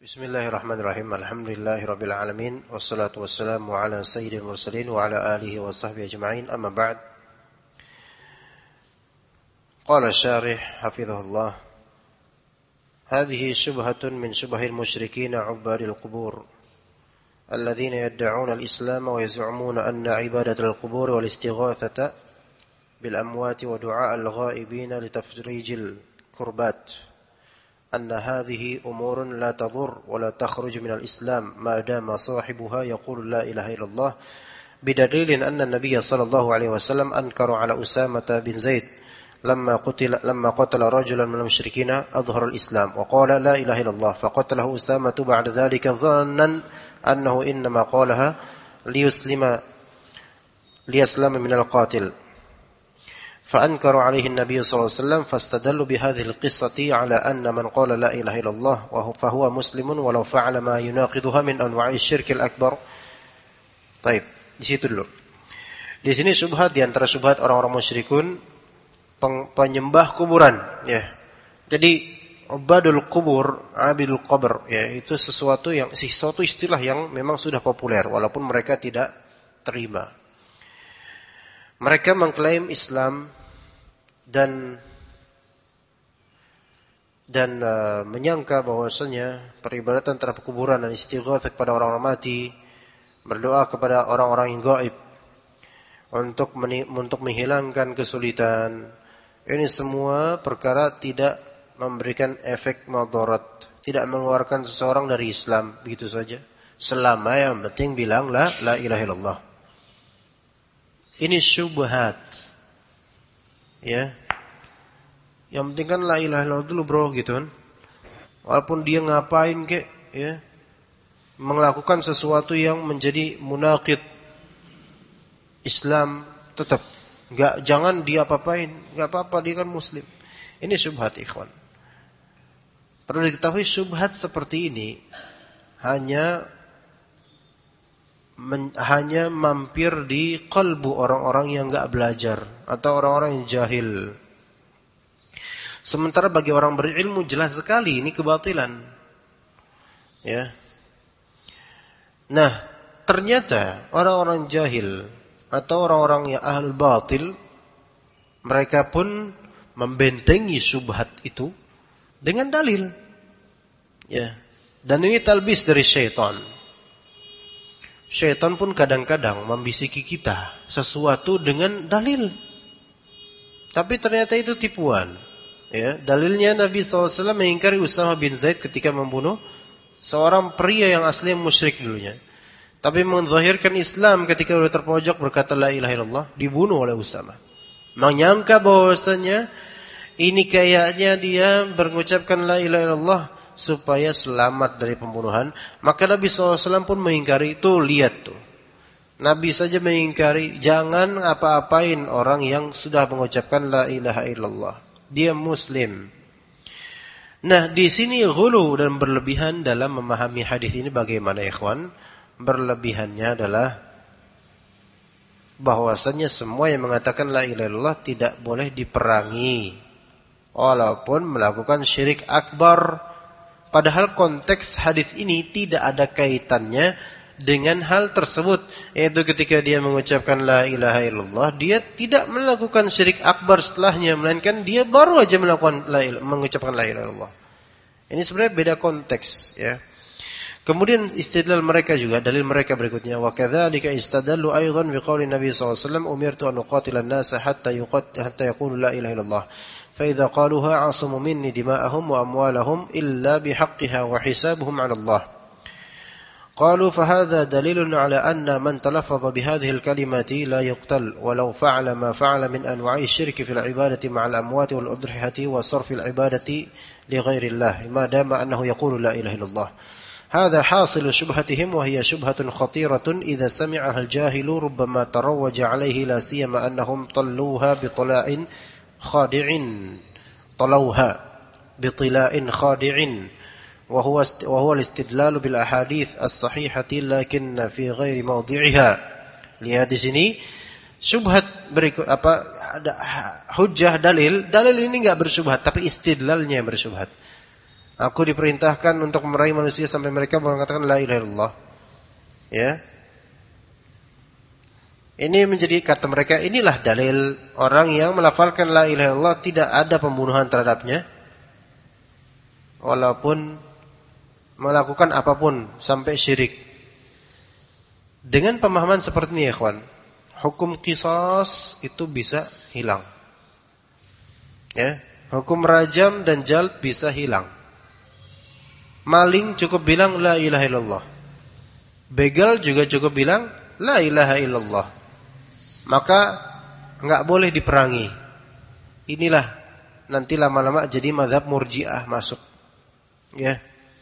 Bismillahirrahmanirrahim. Alhamdulillahirabbil alamin wassalatu wassalamu ala sayyidil mursalin wa ala alihi wa sahbihi ajma'in. Amma ba'd. Qala asy-syarih hafizahullah. Hadhihi syubhatun min syubahil musyrikin 'ubbadil qubur alladhina yad'una al-islam wa yaz'umuna anna 'ibadatal qubur wal istighatsata bil amwati wa du'a al-ghaibin li tafrijil kurbat. أن هذه أمور لا تضر ولا تخرج من الإسلام ما دام صاحبها يقول لا إله إلا الله بدليل أن النبي صلى الله عليه وسلم أنكر على أسامة بن زيد لما قتل رجلا من المشركين أظهر الإسلام وقال لا إله إلا الله فقتله أسامة بعد ذلك ظنا أنه إنما قالها ليسلم من القاتل فأنكر عليه النبي صلى الله عليه وسلم فاستدلوا بهذه القصة على أن من قال لا إله إلا الله فهو مسلم ولو فعل ما يناقضها من أنواع الشرك الأكبر. Baik, di situ dulu. Di sini syubhat di antara syubhat orang-orang musyrikun penyembah kuburan, ya. Jadi ubadul kubur, abidul qabr, ya, itu sesuatu istilah yang memang sudah populer walaupun mereka tidak terima. Mereka mengklaim Islam dan menyangka bahwasanya peribadatan terhadap kuburan dan istighatsah kepada orang-orang mati, berdoa kepada orang-orang yang gaib untuk menghilangkan kesulitan. Ini semua perkara tidak memberikan efek madarat, tidak mengeluarkan seseorang dari Islam begitu saja. Selama yang penting bilang la ilaha illallah. Ini syubhat. Ya. Yang penting kan la ilaha illallah dulu bro gitu kan. Walaupun dia ngapain kek, ya. Melakukan sesuatu yang menjadi munaqid Islam tetap jangan dia apa-apain, enggak apa-apa dia kan muslim. Ini syubhat ikhwan. Perlu diketahui syubhat seperti ini hanya mampir di qalbu orang-orang yang enggak belajar atau orang-orang yang jahil. Sementara bagi orang berilmu jelas sekali ini kebatilan. Ya. Nah, ternyata orang-orang jahil atau orang-orang yang ahlul batil mereka pun membentengi syubhat itu dengan dalil. Ya. Dan ini talbis dari syaitan. Syaitan pun kadang-kadang membisiki kita sesuatu dengan dalil. Tapi ternyata itu tipuan. Ya, dalilnya Nabi SAW mengingkari Usamah bin Zaid ketika membunuh seorang pria yang aslinya musyrik dulunya. Tapi menzahirkan Islam ketika sudah terpojok berkata la ilaha illallah, dibunuh oleh Usamah. Menyangka bahwasanya ini kayaknya dia mengucapkan la ilaha illallah supaya selamat dari pembunuhan. Maka Nabi SAW pun mengingkari itu. Lihat tuh, Nabi saja mengingkari. Jangan apa-apain orang yang sudah mengucapkan la ilaha illallah, dia muslim. Nah, di sini ghulu dan berlebihan dalam memahami hadis ini bagaimana ikhwan? Berlebihannya adalah bahwasanya semua yang mengatakan la ilaha illallah tidak boleh diperangi walaupun melakukan syirik akbar. Padahal konteks hadis ini tidak ada kaitannya dengan hal tersebut. Yaitu ketika dia mengucapkan la ilaha illallah, dia tidak melakukan syirik akbar setelahnya, melainkan dia baru aja mengucapkan la ilaha illallah. Ini sebenarnya beda konteks, ya. Kemudian istidlal mereka juga, dalil mereka berikutnya, wa kadzalika istadallu aidan biqauli Nabi sallallahu alaihi wasallam umirtu an uqatila an-nasa hatta yaqulu la ilaha illallah. فإذا قالوها عصموا مني دماءهم وأموالهم إلا بحقها وحسابهم على الله. قالوا فهذا دليل على أن من تلفظ بهذه الكلمات لا يقتل ولو فعل ما فعل من أنواع الشرك في العبادة مع الأموات والأضرحة وصرف العبادة لغير الله ما دام أنه يقول لا إله إلا الله. هذا حاصل شبهتهم وهي شبهة خطيرة إذا سمعها الجاهل ربما تروج عليه لا سيما أنهم طلوها بطلاء خادع وهو الاستدلال بالأحاديث الصحيحة لكن في غير موضعها. Lihat di sini syubhat berikut hujjah dalil ini enggak bersyubhat tapi istidlalnya yang bersyubhat. Aku diperintahkan untuk meraih manusia sampai mereka mengatakan la ilaha illallah. Ya. Ini menjadi kata mereka, inilah dalil orang yang melafalkan la ilaha illallah tidak ada pembunuhan terhadapnya. Walaupun melakukan apapun sampai syirik. Dengan pemahaman seperti ini ya ikhwan, hukum qisas itu bisa hilang. Ya, hukum rajam dan jald bisa hilang. Maling cukup bilang la ilaha illallah. Begal juga cukup bilang la ilaha illallah. Maka enggak boleh diperangi. Inilah nanti lama-lama jadi mazhab Murji'ah masuk. Ya.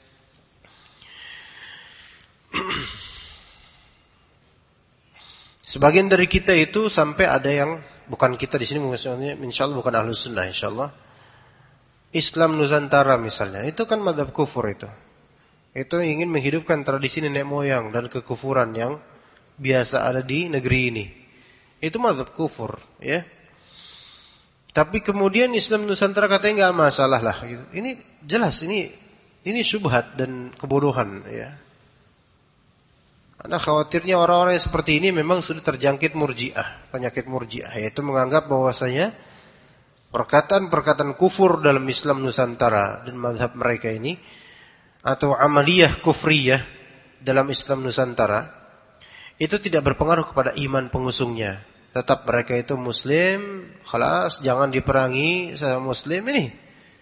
Sebagian dari kita itu sampai ada yang bukan kita di sini maksudnya insyaallah bukan ahlus sunnah insyaallah. Islam Nusantara misalnya, itu kan mazhab kufur itu. Itu ingin menghidupkan tradisi nenek moyang dan kekufuran yang biasa ada di negeri ini. Itu mazhab kufur, ya. Tapi kemudian Islam Nusantara katanya enggak masalah lah gitu. Ini jelas ini syubhat dan kebodohan, ya. Karena khawatirnya orang-orang yang seperti ini memang sudah terjangkit Murji'ah, penyakit Murji'ah, yaitu menganggap bahwasanya perkataan-perkataan kufur dalam Islam Nusantara dan mazhab mereka ini atau amaliyah kufriyah dalam Islam Nusantara itu tidak berpengaruh kepada iman pengusungnya. Tetap mereka itu muslim, khalas, jangan diperangi sama muslim ini.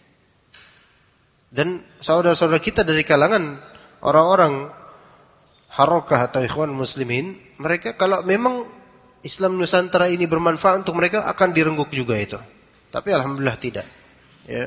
Dan saudara-saudara kita dari kalangan orang-orang harokah atau ikhwan muslimin, mereka kalau memang Islam Nusantara ini bermanfaat untuk mereka akan direngguk juga itu. Tapi alhamdulillah tidak. Ya.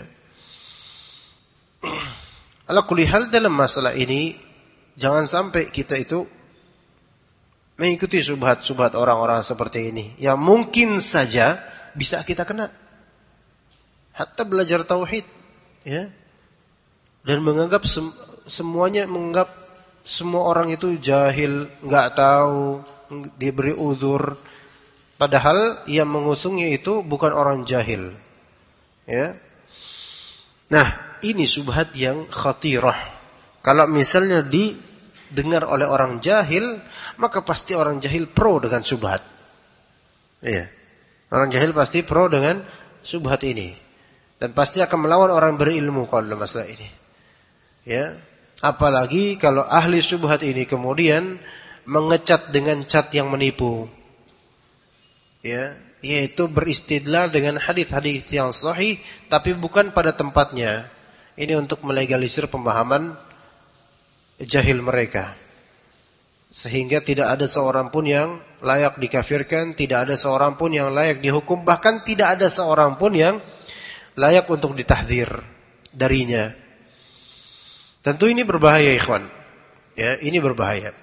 Ala kulli hal dalam masalah ini jangan sampai kita itu mengikuti subhat-subhat orang-orang seperti ini yang mungkin saja bisa kita kena. Hatta belajar tauhid, ya. Dan menganggap semuanya menganggap semua orang itu jahil, enggak tahu, diberi uzur. Padahal yang mengusungnya itu bukan orang jahil. Ya. Nah, ini subhat yang khatirah. Kalau misalnya didengar oleh orang jahil, maka pasti orang jahil pro dengan subhat. Iya. Orang jahil pasti pro dengan subhat ini. Dan pasti akan melawan orang berilmu kalau dalam masalah ini. Ya. Apalagi kalau ahli subhat ini kemudian mengecat dengan cat yang menipu. Ya, yaitu beristidlal dengan hadis-hadis yang sahih tapi bukan pada tempatnya. Ini untuk melegalisir pemahaman jahil mereka. Sehingga tidak ada seorang pun yang layak dikafirkan, tidak ada seorang pun yang layak dihukum, bahkan tidak ada seorang pun yang layak untuk ditahdzir darinya. Tentu ini berbahaya ikhwan. Ya, ini berbahaya.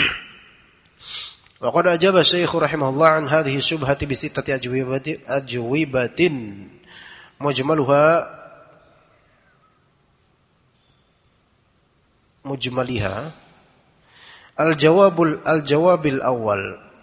Wa qad ajaba Syekh rahimahullah an hadhihi syubhati bi sittati ajwibatin mujmaliha al-jawabil awal.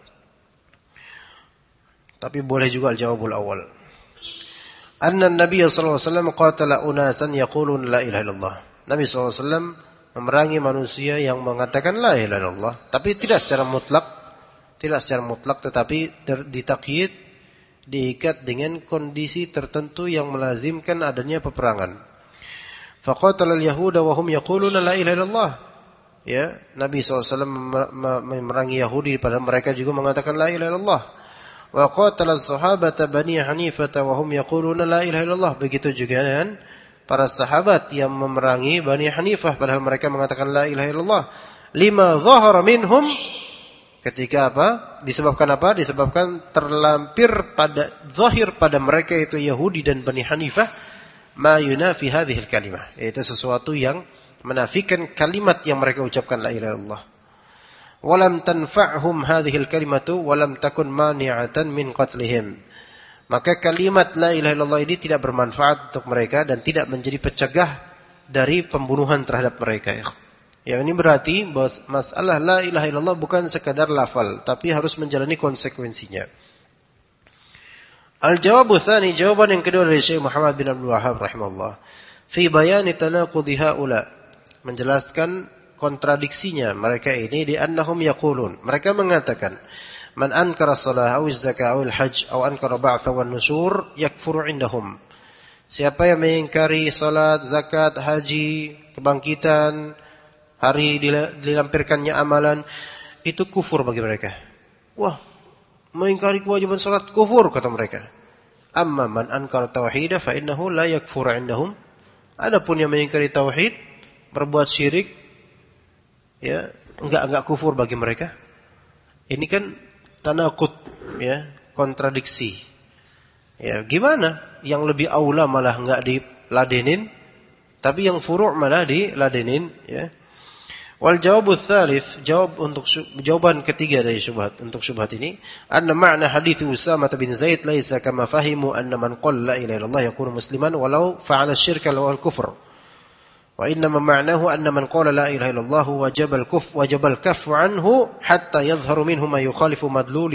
Tapi boleh juga al-jawabul awal. Anna an-nabiy sallallahu alaihi wasallam qatala unasan yaqulun la ilaha illallah. Nabi sallallahu alaihi wasallam memerangi manusia yang mengatakan la ilaha illallah, tapi tidak secara mutlak tetapi ditakyid, diikat dengan kondisi tertentu yang melazimkan adanya peperangan. Faqatala al-yahuda wa hum yaquluna la ilaha illallah. Ya, Nabi SAW memerangi Yahudi pada mereka juga mengatakan la ilaha illallah. Wa qatala as-sahabata Bani Hanifah wa hum yaquluna la ilaha illallah. Begitu juga dengan para sahabat yang memerangi Bani Hanifah padahal mereka mengatakan la ilaha illallah. Lima zahara minhum. Ketika apa? Disebabkan apa? Disebabkan terlampir pada zahir pada mereka itu Yahudi dan Bani Hanifah ma yunafi hadhil kalimah, yaitu sesuatu yang menafikan kalimat yang mereka ucapkan la ilaha illallah. Walam tanfa'hum hadhil kalimatu walam takun mani'atan min qatlihim. Maka kalimat la ilaha illallah ini tidak bermanfaat untuk mereka dan tidak menjadi pencegah dari pembunuhan terhadap mereka. Yang ini berarti bahwa masalah la ilaha illallah bukan sekadar lafal, tapi harus menjalani konsekuensinya. Al-jawabu tsani, jawaban yang kedua dari Syekh Muhammad bin Abdul Wahhab rahimahullah. fi bayani tanaqudhi haula, menjelaskan kontradiksinya mereka ini, di annahum yaqulun, mereka mengatakan man ankara shalah aw zakah aw al-hajj aw ankara ba'tha wan nusyur yakfuru indahum. Siapa yang mengingkari salat, zakat, haji, kebangkitan, hari dilampirkannya amalan, itu kufur bagi mereka. Wah, mengingkari kewajiban salat kufur, kata mereka. Amma man ankara tauhid fa innahu la yakfuru indahum. Adapun yang mengingkari tauhid, berbuat syirik, ya, enggak kufur bagi mereka. Ini kan tanaqud, ya, kontradiksi. Ya, gimana? Yang lebih aula malah enggak diladenin, tapi yang furu' malah diladenin, ya. Wal jawabu tsalits, jawaban ketiga dari syubhat, untuk syubhat ini, anna ma'na hadits Usamah bin Zaid laisa kama fahimu anna man qala la ilaha illallah yakunu musliman walau fa'ala syirka wal kufr. Wa inna ma'nahu anna man qala la ilaha illallah wajaba al-kaffu anhu hatta yadhharu minhu ma yukhalifu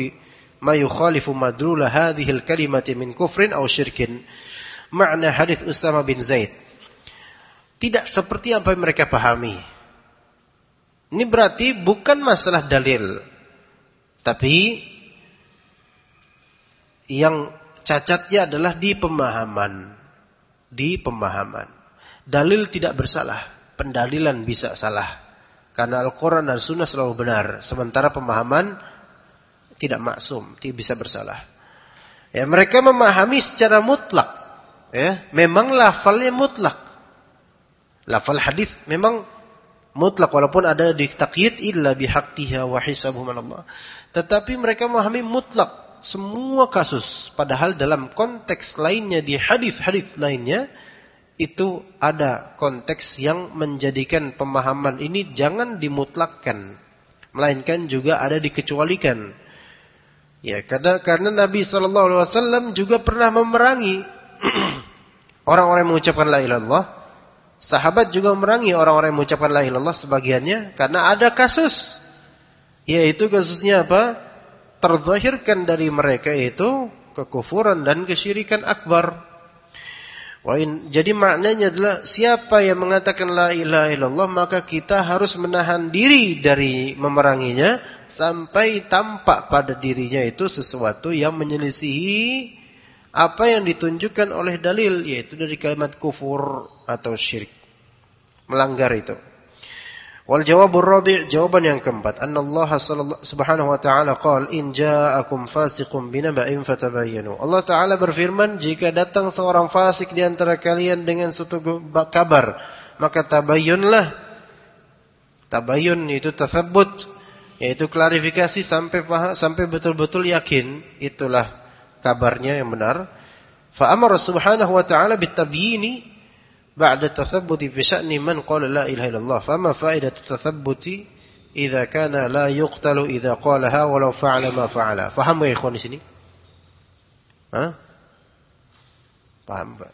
madlul hadhihi al-kalimati min kufrin aw syirkin. Makna hadits Usamah bin Zaid tidak seperti apa yang mereka pahami. Ini berarti bukan masalah dalil, tapi yang cacatnya adalah di pemahaman. Dalil tidak bersalah, pendalilan bisa salah. Karena Al-Quran dan Sunnah selalu benar, sementara pemahaman tidak maksum, tidak bisa bersalah. Ya, mereka memahami secara mutlak. Ya, memang lafalnya mutlak. Lafal hadis memang mutlak, walaupun ada di taqyid illa bihaqqiha wa hisabuhum 'ala Allah. Tetapi mereka memahami mutlak semua kasus, padahal dalam konteks lainnya, di hadis-hadis lainnya itu ada konteks yang menjadikan pemahaman ini jangan dimutlakkan, melainkan juga ada dikecualikan. Ya, karena Nabi sallallahu alaihi wasallam juga pernah memerangi orang-orang yang mengucapkan la ilaha illallah. Sahabat juga memerangi orang-orang yang mengucapkan la ilaha illallah sebagiannya karena ada kasus, yaitu kasusnya apa? Terzahirkan dari mereka itu kekufuran dan kesyirikan akbar. Jadi maknanya adalah siapa yang mengatakan la ilaha illallah maka kita harus menahan diri dari memeranginya sampai tampak pada dirinya itu sesuatu yang menyelisihi apa yang ditunjukkan oleh dalil, yaitu dari kalimat kufur atau syirik, melanggar itu. Wal jawabur rabi', jawaban yang keempat, annallaha subhanahu wa ta'ala qala in ja'akum fasiqun binaba'in fatabayyanu. Allah Ta'ala berfirman, jika datang seorang fasik di antara kalian dengan suatu kabar, maka tabayyunlah. Tabayyun itu tatsabbut, yaitu klarifikasi sampai betul-betul yakin itulah kabarnya yang benar. Fa amara subhanahu wa ta'ala bitabyini ba'da tathabbuti fi sya'ni man qala la ilaha illallah. Fama faidatu tathabbuti idza kana la yuqtalu idza qalaha walau fa'ala ma fa'ala. Faham ya ikhwan di sini? Paham, Pak?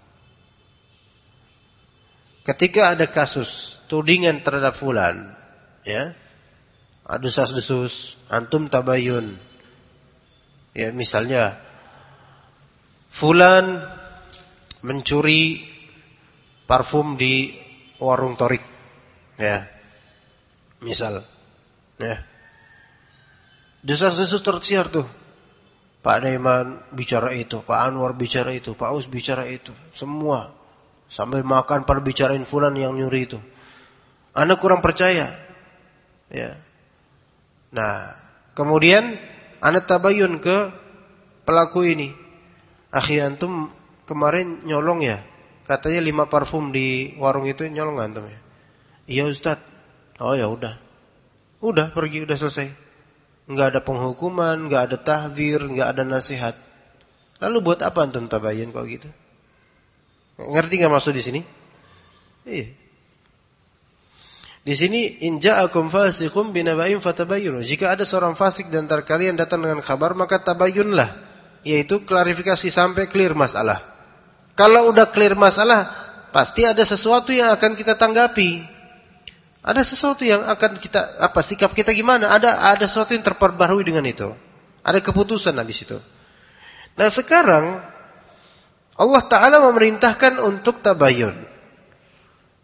Ketika ada kasus tudingan terhadap fulan, ya, desas-desus, antum tabayyun. Ya, misalnya fulan mencuri parfum di warung Torik, ya, misal, ya, desas-desus tersiar tuh, Pak Naiman bicara itu, Pak Anwar bicara itu, Pak Us bicara itu, semua sambil makan pada bicarain fulan yang nyuri itu. Anda kurang percaya, ya. Nah, kemudian Anda tabayun ke pelaku ini. Akhi, antum kemarin nyolong ya? Katanya 5 parfum di warung itu nyolong antum ya? Iya Ustaz. Oh ya udah. Udah pergi, udah selesai. Enggak ada penghukuman, enggak ada tahdzir, enggak ada nasihat. Lalu buat apa antum tabayun kalau gitu? Ngerti enggak maksud di sini? Iya. Di sini in ja'akum fasiqun binaba'in fatabayyanu. Jika ada seorang fasik di antara kalian datang dengan kabar, maka tabayyunlah, yaitu klarifikasi sampai clear masalah. Kalau udah clear masalah, pasti ada sesuatu yang akan kita tanggapi. Ada sesuatu yang akan kita, sikap kita gimana? Ada sesuatu yang terperbarui dengan itu. Ada keputusan habis itu. Nah, sekarang Allah Ta'ala memerintahkan untuk tabayyun.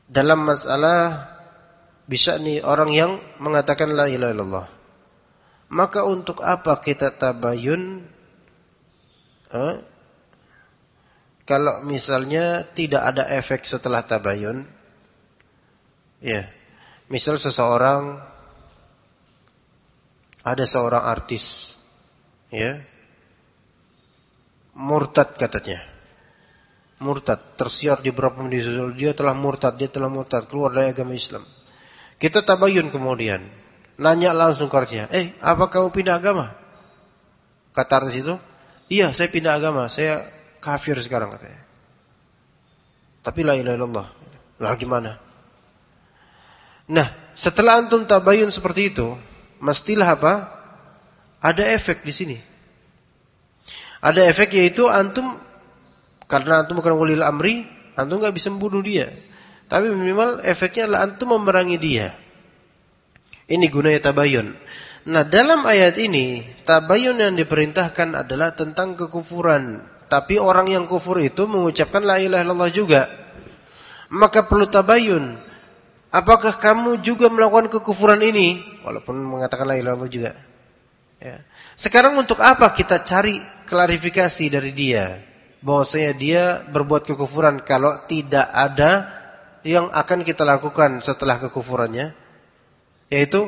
dalam masalah bisa nih orang yang mengatakan la ilaha illallah. Maka untuk apa kita tabayun kalau misalnya tidak ada efek setelah tabayun? Ya. Misal ada seorang artis, ya, murtad katanya. Murtad, tersiar di beberapa media sosial, dia telah murtad, keluar dari agama Islam. Kita tabayun kemudian, nanya langsung ke artisnya, apa kamu pindah agama? Kata artis itu, iya saya pindah agama, saya kafir sekarang katanya. Tapi la ilaha illallah. Lah gimana? Nah, setelah antum tabayun seperti itu, mestilah apa? Ada efek di sini. Ada efek yaitu antum, karena antum bukan walil amri, antum enggak bisa membunuh dia. Tapi minimal efeknya adalah antum memerangi dia. Ini gunanya tabayun. Nah, dalam ayat ini, tabayun yang diperintahkan adalah tentang kekufuran. Tapi orang yang kufur itu mengucapkan la ilaha illallah juga. Maka perlu tabayun. Apakah kamu juga melakukan kekufuran ini? Walaupun mengatakan la ilaha illallah juga. Ya. Sekarang untuk apa kita cari klarifikasi dari dia? Bahwasanya dia berbuat kekufuran kalau tidak ada yang akan kita lakukan setelah kekufurannya. Yaitu,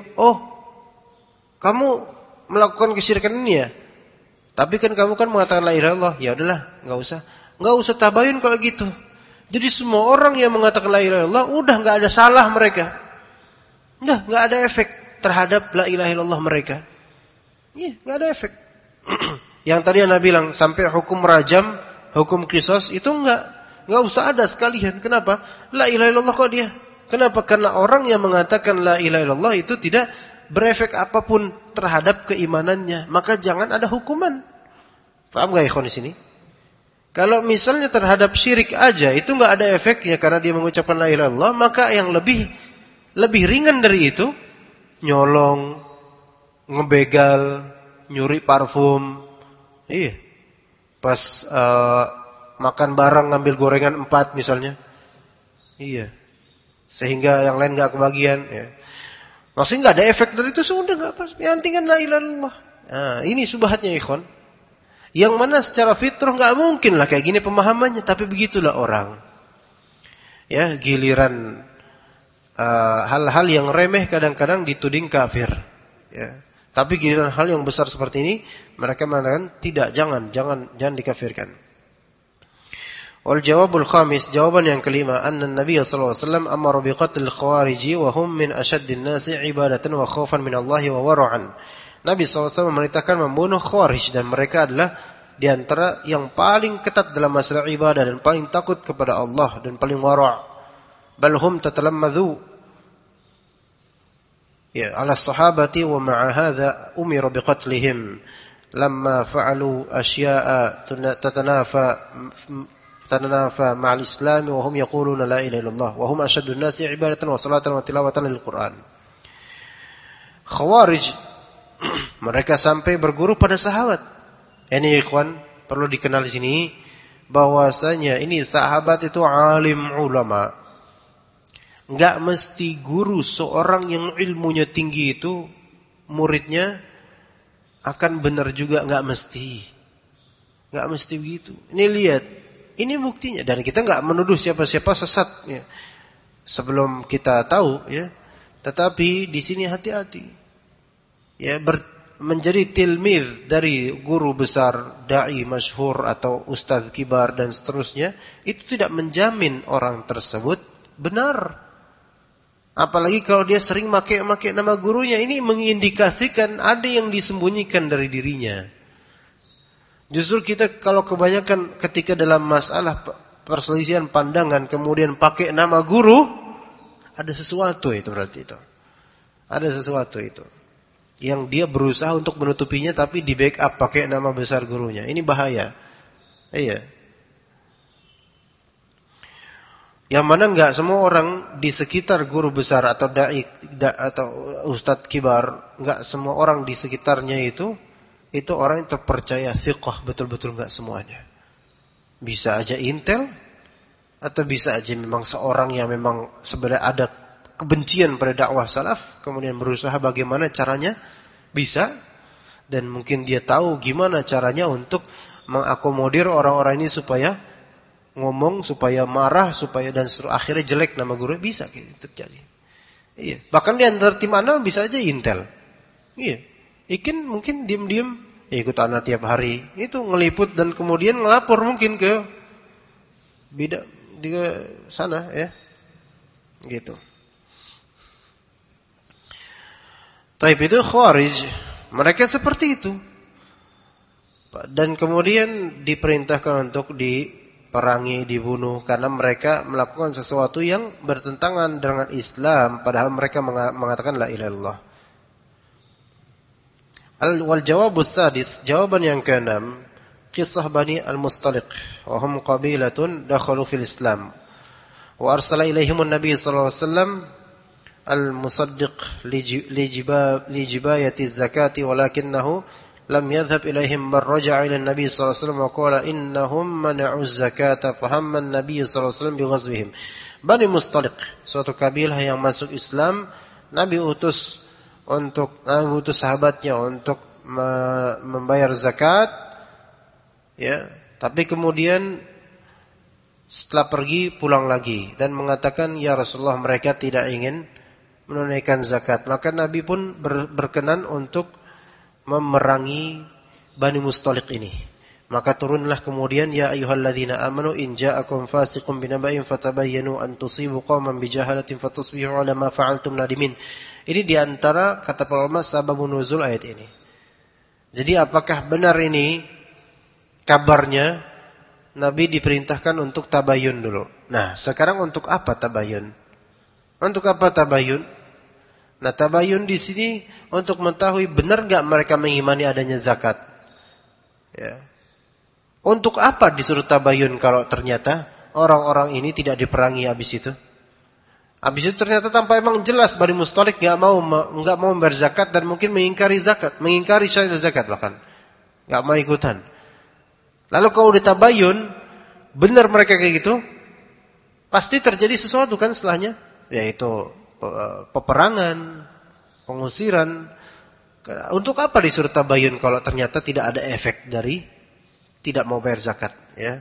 kamu melakukan kesyirikan ini ya? Tapi kan kamu kan mengatakan la ilaha illallah. Ya udahlah, enggak usah tabayun kalau gitu. Jadi semua orang yang mengatakan la ilaha illallah udah enggak ada salah mereka. Enggak ada efek terhadap la ilaha illallah mereka. Iya, enggak ada efek. Yang tadi Anda bilang sampai hukum rajam, hukum qisas itu enggak usah ada sekalian. Kenapa? La ilaha illallah kok dia. Kenapa? Karena orang yang mengatakan la ilaha illallah itu tidak berefek apapun terhadap keimanannya, maka jangan ada hukuman. Paham enggak ikhwan di sini? Kalau misalnya terhadap syirik aja itu enggak ada efeknya karena dia mengucapkan la ilaha illallah, maka yang lebih ringan dari itu nyolong, ngebegal, nyuri parfum. Iya. Pas makan bareng ngambil gorengan 4 misalnya. Iya. Sehingga yang lain enggak kebagian, ya. Maksudnya enggak ada efek dari itu, sudah enggak pas. Yang penting kan la ilaha illallah. Nah, ini subhatnya ikhwan. Yang mana secara fitrah enggak mungkin lah kayak gini pemahamannya, tapi begitulah orang. Ya, giliran hal-hal yang remeh kadang-kadang dituding kafir. Ya. Tapi giliran hal yang besar seperti ini, mereka mengatakan tidak, jangan dikafirkan. Wal jawabul khamis, jawaban yang kelima, anna Nabi sallallahu alaihi wasallam amara bi qatlil khawariji wa hum min ashaddin nasi ibadatan wa khaufan min Allah wa wara'an. Nabi SAW memerintahkan membunuh Khawarij dan mereka adalah di antara yang paling ketat dalam masalah ibadah dan paling takut kepada Allah dan paling wara'. Bal hum tatalammadhu ya ala sahabati wa ma'a hadha umira biqatlihim lamma fa'alu asya'a tatanafa ma'al islam wa hum yaquluna la ilaha illallah wa hum ashaddu an-nasi ibadatan wa salatan wa tilawatan lil Qur'an. Khawarij mereka sampai berguru pada sahabat. Ini ikhwan perlu dikenal di sini bahwasanya ini sahabat itu alim ulama. Enggak mesti guru seorang yang ilmunya tinggi itu muridnya akan benar juga, enggak mesti. Enggak mesti begitu. Ini lihat, ini buktinya dan kita enggak menuduh siapa-siapa sesat ya. Sebelum kita tahu ya. Tetapi di sini hati-hati. Ya, menjadi tilmiz dari guru besar, dai masyhur atau ustaz kibar dan seterusnya, itu tidak menjamin orang tersebut benar. Apalagi kalau dia sering pakai nama gurunya, ini mengindikasikan ada yang disembunyikan dari dirinya. Justru kita kalau kebanyakan ketika dalam masalah perselisihan pandangan kemudian pakai nama guru, ada sesuatu itu berarti itu. Ada sesuatu itu. Yang dia berusaha untuk menutupinya tapi di backup pakai nama besar gurunya. Ini bahaya. Iya. Yang mana enggak semua orang di sekitar guru besar atau dai atau ustadz kibar, enggak semua orang di sekitarnya itu orang yang terpercaya thiqah betul-betul, enggak semuanya. Bisa aja intel, Atau bisa aja memang seorang yang memang sebenarnya ada kebencian pada dakwah salaf, kemudian berusaha bagaimana caranya bisa, dan mungkin dia tahu gimana caranya untuk mengakomodir orang-orang ini supaya ngomong, supaya marah, supaya dan akhirnya jelek nama guru, bisa gitu terjadi. Iya, bahkan di antara tim anak bisa aja intel. Iya, Ikin mungkin diam-diam ikut anak tiap hari, itu ngeliput dan kemudian ngelapor mungkin ke beda di sana ya, gitu. Taib itu Khawarij, mereka seperti itu, dan kemudian diperintahkan untuk diperangi, dibunuh karena mereka melakukan sesuatu yang bertentangan dengan Islam, padahal mereka mengatakan la ilaha illallah. Wal jawabus sadis, jawaban yang keenam, kisah Bani Al-Mustaliq wa hum qabilatun dakhalu fil Islam wa arsala ilaihim an-nabiy sallallahu alaihi wasallam al-musaddiq li jibayati zakati walakinnahu lam yadhhab ilaihim bal raja'a ila an-nabiy sallallahu alaihi wasallam wa qala innahum mana'u zakata fahamma an-nabiy sallallahu alaihi wasallam bi ghazwihim. Bani Mustaliq, suatu kabilah yang masuk Islam, Nabi utus sahabatnya untuk membayar zakat. Ya, tapi kemudian setelah pergi pulang lagi dan mengatakan, ya Rasulullah, mereka tidak ingin menunaikan zakat. Maka Nabi pun berkenan untuk memerangi Bani Mustaliq ini. Maka turunlah kemudian, ya ayyuhalladzina amanu in ja'akum fasiqun binaba'in fatabayyanu an tusibu qauman bijahalatin fatusbihu 'ala ma fa'altum nadimin. Ini diantara kata para ulama sababun nuzul ayat ini. Jadi apakah benar ini kabarnya Nabi diperintahkan untuk tabayun dulu. Nah, sekarang untuk apa tabayun? Untuk apa tabayun? Nah, tabayun di sini untuk mengetahui benar enggak mereka mengimani adanya zakat. Ya. Untuk apa disuruh tabayun kalau ternyata orang-orang ini tidak diperangi habis itu? Habis itu ternyata tanpa emang jelas Bani Mustaliq enggak mau membayar zakat dan mungkin mengingkari zakat, mengingkari syariat zakat bahkan. Enggak mau ikutan. Lalu kalau ditabayun, benar mereka kayak gitu, pasti terjadi sesuatu kan setelahnya, yaitu peperangan, pengusiran. Untuk apa disuruh tabayun kalau ternyata tidak ada efek dari tidak mau bayar zakat, ya?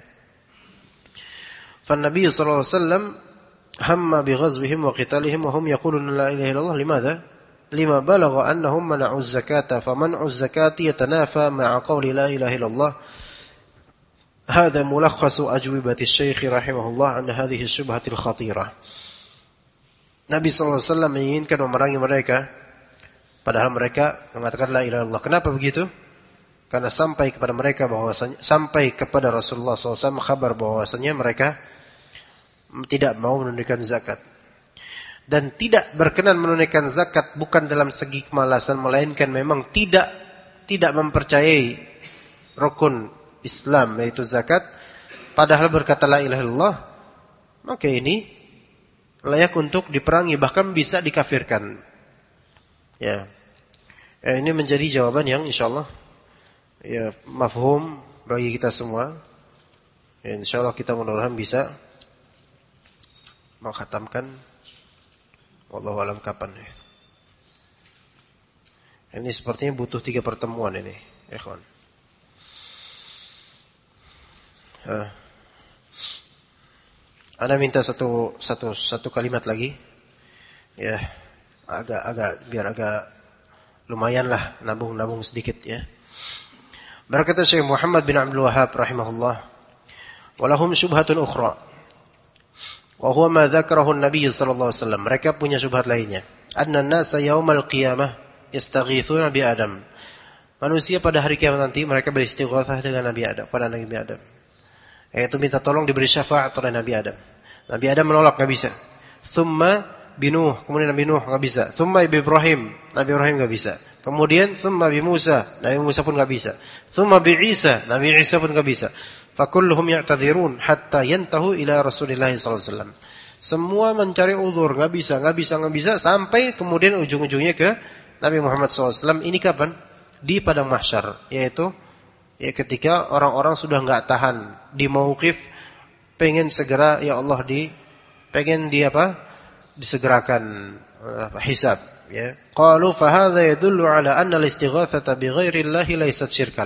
Fa Nabi sallallahu alaihi wasallam hamma bi ghazwihim wa qitalihim wa hum yaquluna la ilaha illallah, limadha? Lima balagha annahum mana'u zakata, faman'u zakati yatanafa ma'a qawli la ilaha illallah. هذا ملخص أجوبة الشيخ رحمه الله عن هذه الشبهة الخطيرة. Nabi SAW menginginkan memerangi mereka, padahal mereka mengatakan la ilaha illallah. Kenapa begitu? Karena sampai kepada mereka bahwasanya, sampai kepada Rasulullah SAW kabar bahwasanya mereka tidak mau menunaikan zakat dan tidak berkenan menunaikan zakat, bukan dalam segi kemalasan, melainkan memang tidak mempercayai rukun Islam yaitu zakat, padahal berkata la ilaha illallah, maka ini layak untuk diperangi, bahkan bisa dikafirkan. Ya. Ini menjadi jawaban yang insyaallah ya mafhum bagi kita semua. Ya, insyaallah kita mudah-mudahan bisa mengkhatamkan, wallahu alam kapan ya. Ini sepertinya butuh 3 pertemuan ini, ikhwan. Anda minta satu kalimat lagi, ya, biar agak lumayan lah, nabung sedikit ya. Berkata Syekh Muhammad bin Abdul Wahhab rahimahullah, walahum syubhatun ukhra, wa huwa ma dzakarahu an-nabiy sallallahu alaihi wasallam. Mereka punya syubhat lainnya. Anna an-nasa yaumal qiyamah yastaghithuna bi Adam. Manusia pada hari kiamat nanti mereka beristighatsah dengan Nabi Adam, pada Nabi Adam. Yaitu minta tolong diberi syafaat oleh Nabi Adam. Nabi Adam menolak, enggak bisa. Thumma binuh, kemudian Nabi Nuh enggak bisa. Thumma Ibrahim, Nabi Ibrahim enggak bisa. Kemudian thumma bi Musa, Nabi Musa pun enggak bisa. Thumma bi Isa, Nabi Isa pun enggak bisa. Fakulluhum ya'tadzirun hatta yantahu ila Rasulillah sallallahu alaihi wasallam. Semua mencari uzur, enggak bisa sampai kemudian ujung-ujungnya ke Nabi Muhammad sallallahu alaihi wasallam. Ini kapan? Di padang mahsyar, yaitu ya ketika orang-orang sudah enggak tahan di mauqif pengen segera ya Allah pengen disegerakan hisab, ya. Qalu fa hadza yadullu ala anna al-istighatsata bi ghairi Allah laysat syirka.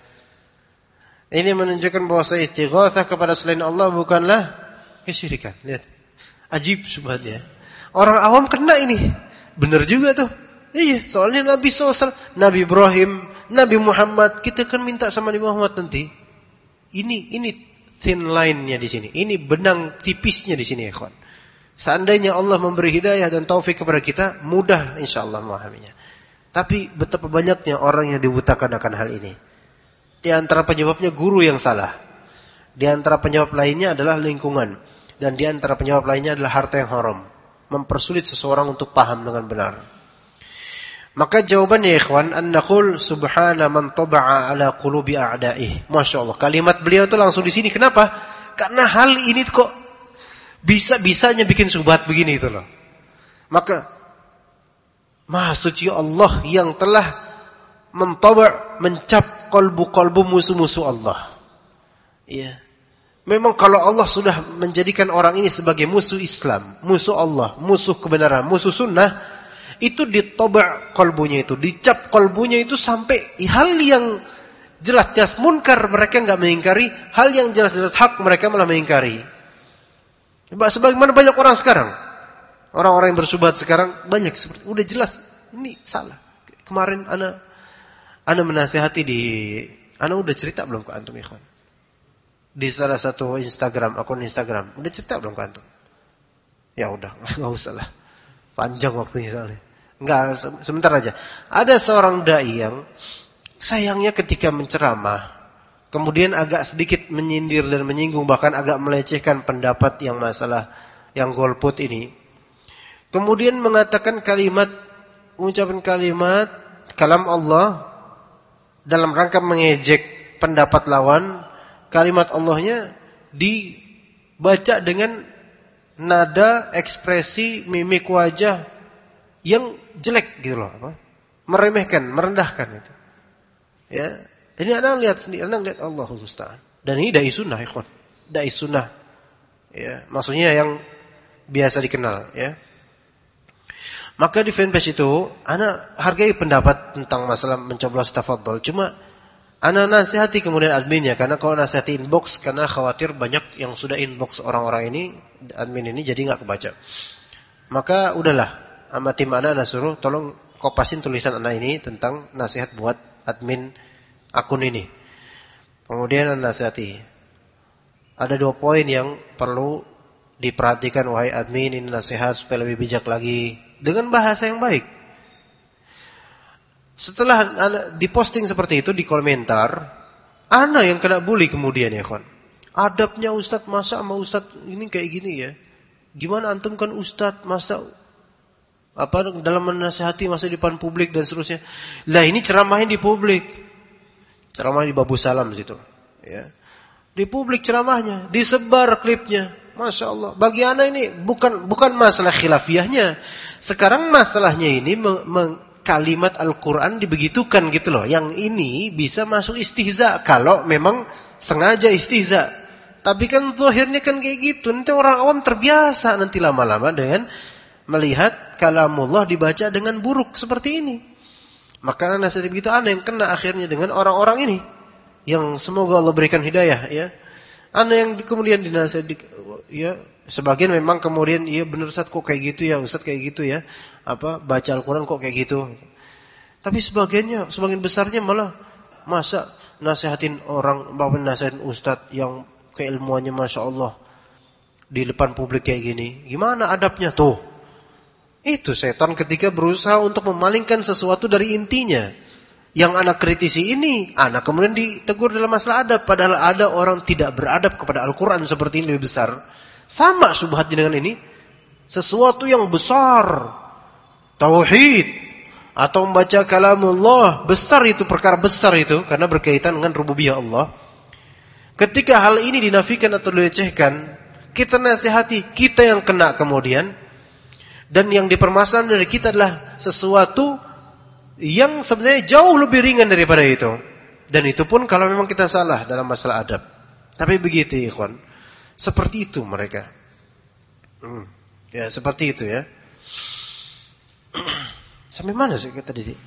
Ini menunjukkan bahwa istighatsah kepada selain Allah bukanlah kesyirikan. Lihat. Ajib subhanallah. Orang awam kena ini. Benar juga tuh. Iya, soalnya Nabi SAW, Nabi Ibrahim, Nabi Muhammad, kita kan minta sama Nabi Muhammad nanti. Ini thin line-nya di sini. Ini benang tipisnya di sini, ikhwan. Seandainya Allah memberi hidayah dan taufik kepada kita, mudah insyaallah memahaminya. Tapi betapa banyaknya orang yang dibutakan akan hal ini. Di antara penyebabnya guru yang salah. Di antara penyebab lainnya adalah lingkungan. Dan di antara penyebab lainnya adalah harta yang haram. Mempersulit seseorang untuk paham dengan benar. Maka jawabannya ikhwan, an naqul subhana man taba'a ala qulubi a'da'ih. Masya Allah, kalimat beliau itu langsung di sini. Kenapa? Karena hal ini kok bisa-bisanya bikin subhat begini itu loh. Maka Maha Suci Allah yang telah mencap kolbu-kolbu musuh-musuh Allah. Ya. Memang kalau Allah sudah menjadikan orang ini sebagai musuh Islam, musuh Allah, musuh kebenaran, musuh sunnah, itu ditoba kolbunya itu, dicap kolbunya itu sampai hal yang jelas-jelas munkar mereka enggak mengingkari, hal yang jelas-jelas hak mereka malah mengingkari. Sebagaimana banyak orang sekarang, orang-orang yang bersubhat sekarang banyak seperti udah jelas ini salah. Kemarin ana menasihati ana udah cerita belum ke antum ikhwan? Di salah satu akun Instagram, udah cerita belum ke antum? Ya udah, enggak usah lah. Panjang waktunya soalnya. Enggak, sebentar aja. Ada seorang dai yang sayangnya ketika menceramah, kemudian agak sedikit menyindir dan menyinggung, bahkan agak melecehkan pendapat yang masalah yang golput ini. Kemudian mengatakan mengucapkan kalimat kalam Allah dalam rangka mengejek pendapat lawan. Kalimat Allahnya dibaca dengan nada, ekspresi, mimik wajah yang jelek gitu loh, meremehkan, merendahkan itu. Ya, ini anak lihat sendiri, anak lihat Allahul Musta'an. Dan ini dai sunnah, ikhwan. Dai sunnah. Ya, maksudnya yang biasa dikenal, ya. Maka di fanpage itu, anak hargai pendapat tentang masalah mencoblos tafadhol. Cuma anak nasihati kemudian adminnya, karena kalau nasihati inbox, karena khawatir banyak yang sudah inbox orang-orang ini, admin ini, jadi nggak kebaca. Maka udahlah, sama tim anak suruh tolong kopasin tulisan anak ini tentang nasihat buat admin akun ini. Kemudian anak nasihati. Ada 2 poin yang perlu diperhatikan wahai admin, ini nasihat supaya lebih bijak lagi dengan bahasa yang baik. Setelah diposting seperti itu di komentar, ana yang kena bully kemudian ya kawan. Adabnya Ustaz, masa sama Ustaz ini kayak gini ya? Gimana antum kan Ustaz, masa dalam menasihati masa di depan publik dan seterusnya. Lah ini ceramahnya di publik. Ceramah di Babu Salam situ, ya. Di publik ceramahnya, disebar klipnya. Masya Allah. Bagi ana ini bukan masalah khilafiyahnya. Sekarang masalahnya ini kalimat Al-Quran dibegitukan gitu loh. Yang ini bisa masuk istihza kalau memang sengaja istihza. Tapi kan zahirnya kan kayak gitu. Nanti orang awam terbiasa nanti lama-lama dengan melihat kalamullah dibaca dengan buruk seperti ini. Maka nasihat begitu ana yang kena akhirnya dengan orang-orang ini. Yang semoga Allah berikan hidayah, ya. Ana yang kemudian dinasihati, ya. Sebagian memang kemudian, iya benar Ustaz kok kayak gitu ya, Ustaz kayak gitu ya. Baca Al-Quran kok kayak gitu. Tapi sebagian besarnya malah masa nasihatin orang, nasihatin Ustaz yang keilmuannya Masya Allah di depan publik kayak gini. Gimana adabnya tuh? Itu setan ketika berusaha untuk memalingkan sesuatu dari intinya. Yang anak kritisi ini, anak kemudian ditegur dalam masalah adab. Padahal ada orang tidak beradab kepada Al-Quran seperti ini lebih besar. Sama subhatnya dengan ini. Sesuatu yang besar. Tauhid. Atau membaca kalamullah. Besar itu, perkara besar itu. Karena berkaitan dengan rububiyah Allah. Ketika hal ini dinafikan atau dilecehkan, kita nasihati, kita yang kena kemudian. Dan yang dipermasalahan dari kita adalah sesuatu yang sebenarnya jauh lebih ringan daripada itu. Dan itu pun kalau memang kita salah dalam masalah adab. Tapi begitu ikhwan. Seperti itu mereka. Ya, seperti itu ya. Sampai mana sih kata Didi?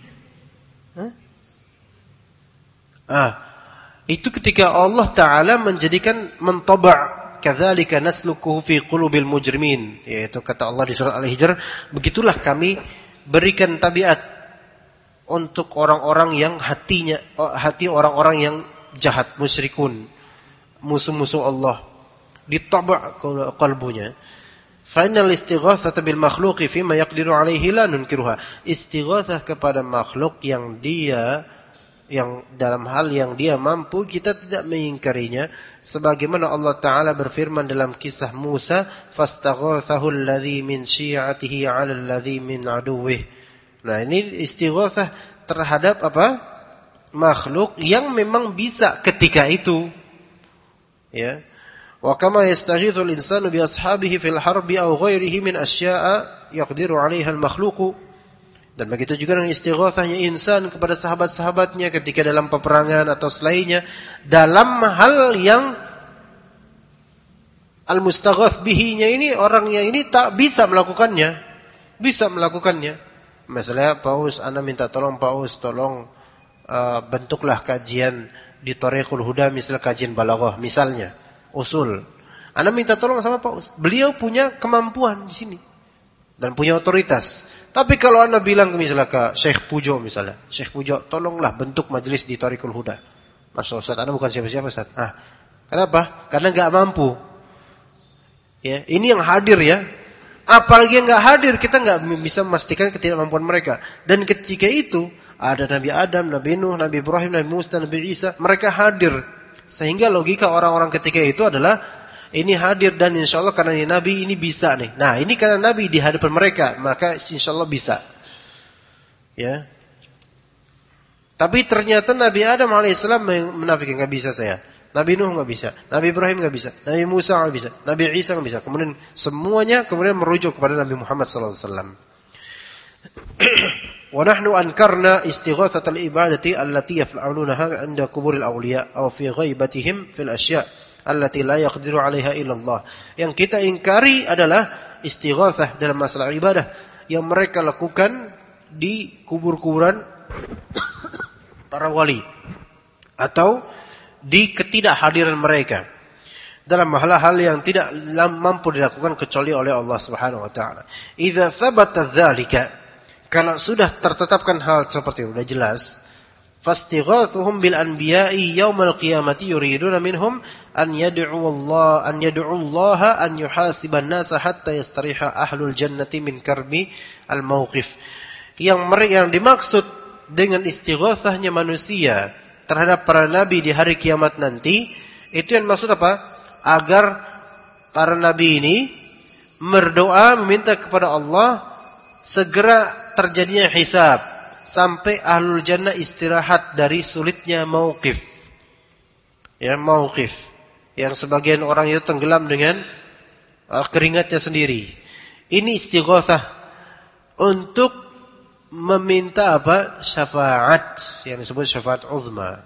Itu ketika Allah Ta'ala menjadikan mentaba' kadzalika naslukuhu fi qulubil mujrimin, yaitu kata Allah di surah Al-Hijr, begitulah kami berikan tabiat untuk orang-orang yang hati orang-orang yang jahat, musyrikun, musuh-musuh Allah, ditaba' qalbunya. Fa innal istighatsata bil makhluqi fima yaqdiru alaihi la nunkiruha. Istighatsah kepada makhluk yang dalam hal yang dia mampu, kita tidak mengingkarinya, sebagaimana Allah Ta'ala berfirman dalam kisah Musa, fastaghathahu alladhi min syi'atihi 'ala alladhi min aduwwih. Nah, ini istighatsah terhadap makhluk yang memang bisa ketika itu, ya. Wa kama yastaghithul insanu bi ashabihi fil harbi aw ghairihi min asya'a yaqdiru 'alaiha al-makhluqu. Dan begitu juga dengan istighatsahnya insan kepada sahabat-sahabatnya ketika dalam peperangan atau selainnya, dalam hal yang al-mustaghath bihinya ini, orangnya ini tak bisa melakukannya. Misalnya Paus, ana minta tolong Paus, tolong bentuklah kajian di Thariqul Huda, misalnya kajian balaghah misalnya, usul. Ana minta tolong sama Paus. Beliau punya kemampuan di sini dan punya otoritas. Tapi kalau Anda bilang misalnya ke Syekh Pujo misalnya, Syekh Pujo, tolonglah bentuk majelis di Thariqul Huda. Masya Allah, Ustaz, Anda bukan siapa-siapa, Ustaz. Kenapa? Karena enggak mampu. Ya, ini yang hadir ya. Apalagi yang enggak hadir, kita enggak bisa memastikan ketidakmampuan mereka. Dan ketika itu ada Nabi Adam, Nabi Nuh, Nabi Ibrahim, Nabi Musa, Nabi Isa, mereka hadir. Sehingga logika orang-orang ketika itu adalah ini hadir dan insya Allah karena ini Nabi, ini bisa nih. Nah, ini karena Nabi di hadapan mereka, maka insya Allah bisa. Ya. Tapi ternyata Nabi Adam alaihissalam menafikan, nggak bisa saya. Nabi Nuh nggak bisa, Nabi Ibrahim nggak bisa, Nabi Musa nggak bisa, Nabi Isa nggak bisa. Kemudian semuanya merujuk kepada Nabi Muhammad sallallahu alaihi wasallam. Wa nahnu ankarna istighatsatal ibadati allati yaf'alunaha 'inda quburil awliya aw fi ghaibatihim fil asya' allati la yaqdiru 'alaiha illallah. Yang kita ingkari adalah istighatsah dalam masalah ibadah yang mereka lakukan di kubur-kuburan para wali atau di ketidakhadiran mereka dalam hal-hal yang tidak mampu dilakukan kecuali oleh Allah Subhanahu wa taala. Idza thabata dzalika, kalau sudah tertetapkan hal seperti itu, sudah jelas, fastighathuhum bil anbiya'i yaumal qiyamati yuriduna minhum an yad'u Allah an yuhasiban nasa hatta yastariha ahlul jannati min karbi al mauqif. Yang dimaksud dengan istighatsahnya manusia terhadap para nabi di hari kiamat nanti, itu yang maksud apa? Agar para nabi ini berdoa meminta kepada Allah segera terjadinya hisab, sampai ahlul jannah istirahat dari sulitnya mauqif. Ya, mauqif. Yang sebagian orang itu tenggelam dengan keringatnya sendiri. Ini istighatsah untuk meminta syafaat, yang disebut syafaat uzma.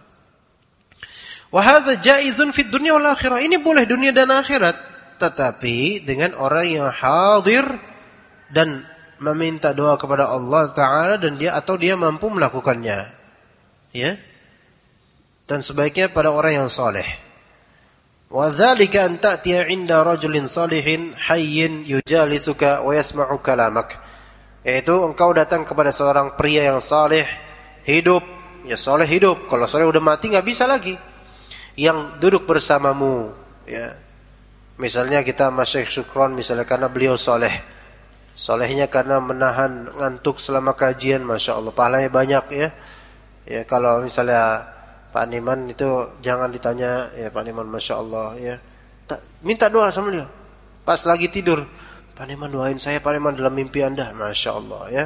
Wa hadza jaizun fid dunya wal akhirah. Ini boleh dunia dan akhirat, tetapi dengan orang yang hadir dan meminta doa kepada Allah Ta'ala dan dia mampu melakukannya, ya. Dan sebaiknya pada orang yang saleh. Wa dzalika an ta'tiya 'inda rajulin salihin hayyin yujalisuka wa yasma'u kalamak. Yaitu engkau datang kepada seorang pria yang saleh, hidup, ya saleh hidup. Kalau saleh udah mati enggak bisa lagi. Yang duduk bersamamu, ya. Misalnya kita sama Syekh Syukron misalnya, karena beliau saleh. Solehnya karena menahan ngantuk selama kajian, Masya Allah, pahalanya banyak ya. Ya, kalau misalnya Pak Niman itu jangan ditanya, ya Pak Niman Masya Allah ya. Minta doa sama beliau. Pas lagi tidur, Pak Niman doain saya, Pak Niman dalam mimpi Anda, Masya Allah ya.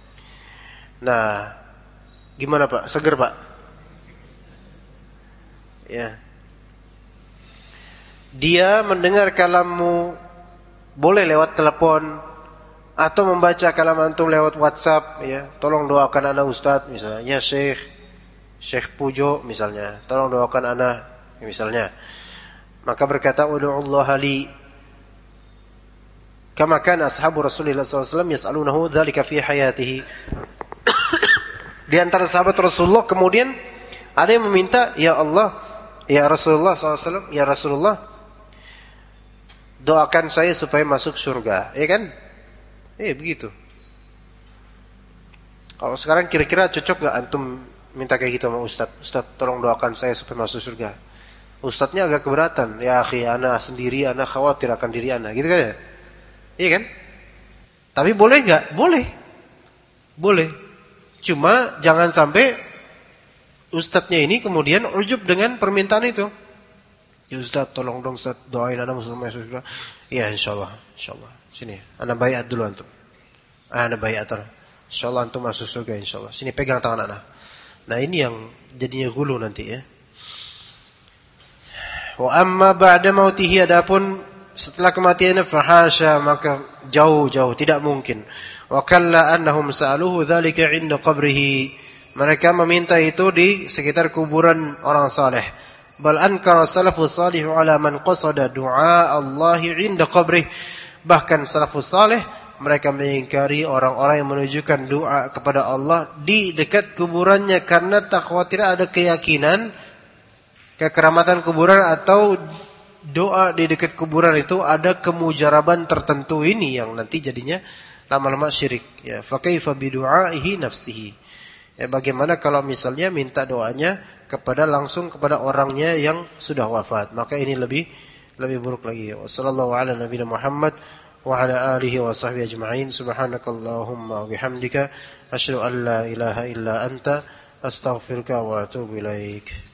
Nah, gimana Pak? Seger Pak? Ya. Dia mendengar kalammu boleh lewat telepon atau membaca kalam antum lewat WhatsApp, ya. Tolong doakan ana Ustaz misalnya, ya Syekh Pujo misalnya, tolong doakan ana misalnya. Maka berkata, "Ud'ullaha li." Kama kana ashabu Rasulullah SAW yas'alunahu dzalika fi hayatihi. Di antara sahabat Rasulullah kemudian ada yang meminta, "Ya Allah, ya Rasulullah SAW, ya Rasulullah, doakan saya supaya masuk surga." Ya kan? Begitu. Kalau sekarang kira-kira cocok gak antum minta kayak gitu sama Ustaz? Ustaz, tolong doakan saya supaya masuk surga. Ustaznya agak keberatan. "Ya akhi, ana sendiri, ana khawatir akan diri ana." Gitu kan ya? Iya kan? Tapi boleh gak? Boleh. Boleh. Cuma jangan sampai ustaznya ini kemudian ujub dengan permintaan itu. "Ya Ustaz, tolong dong Ustaz, doain ana masuk surga." "Ya insyaallah, insyaallah. Sini, ana baiat dulu antum." "Ana baiat. Insyaallah antum masuk surga insyaallah. Sini pegang tangan ana." Nah, ini yang jadinya gulu nanti ya. Wa amma ba'da mautihi, adapun setelah kematiannya, fahasya, maka jauh-jauh, tidak mungkin. Wa kalla annahum sa'aluhu dzalika 'inda qabrihi. Mereka meminta itu di sekitar kuburan orang saleh. Bal ankara salafus salih 'ala man qasada du'a Allah 'inda qabrih. Bahkan salafus saleh mereka mengingkari orang-orang yang menunjukkan doa kepada Allah di dekat kuburannya karena tak khawatir ada keyakinan kekeramatan kuburan atau doa di dekat kuburan itu ada kemujaraban tertentu, ini yang nanti jadinya lama-lama syirik. Ya, fa kaifa bi du'aihi nafsihi. Ya, bagaimana kalau misalnya minta doanya langsung kepada orangnya yang sudah wafat, maka ini lebih buruk lagi. Wassallallahu ala nabiyina Muhammad wa ala alihi wa sahbihi ajma'in. Subhanakallahumma wa bihamdika asyhadu an la ilaha illa anta astaghfiruka wa atubu ilaik.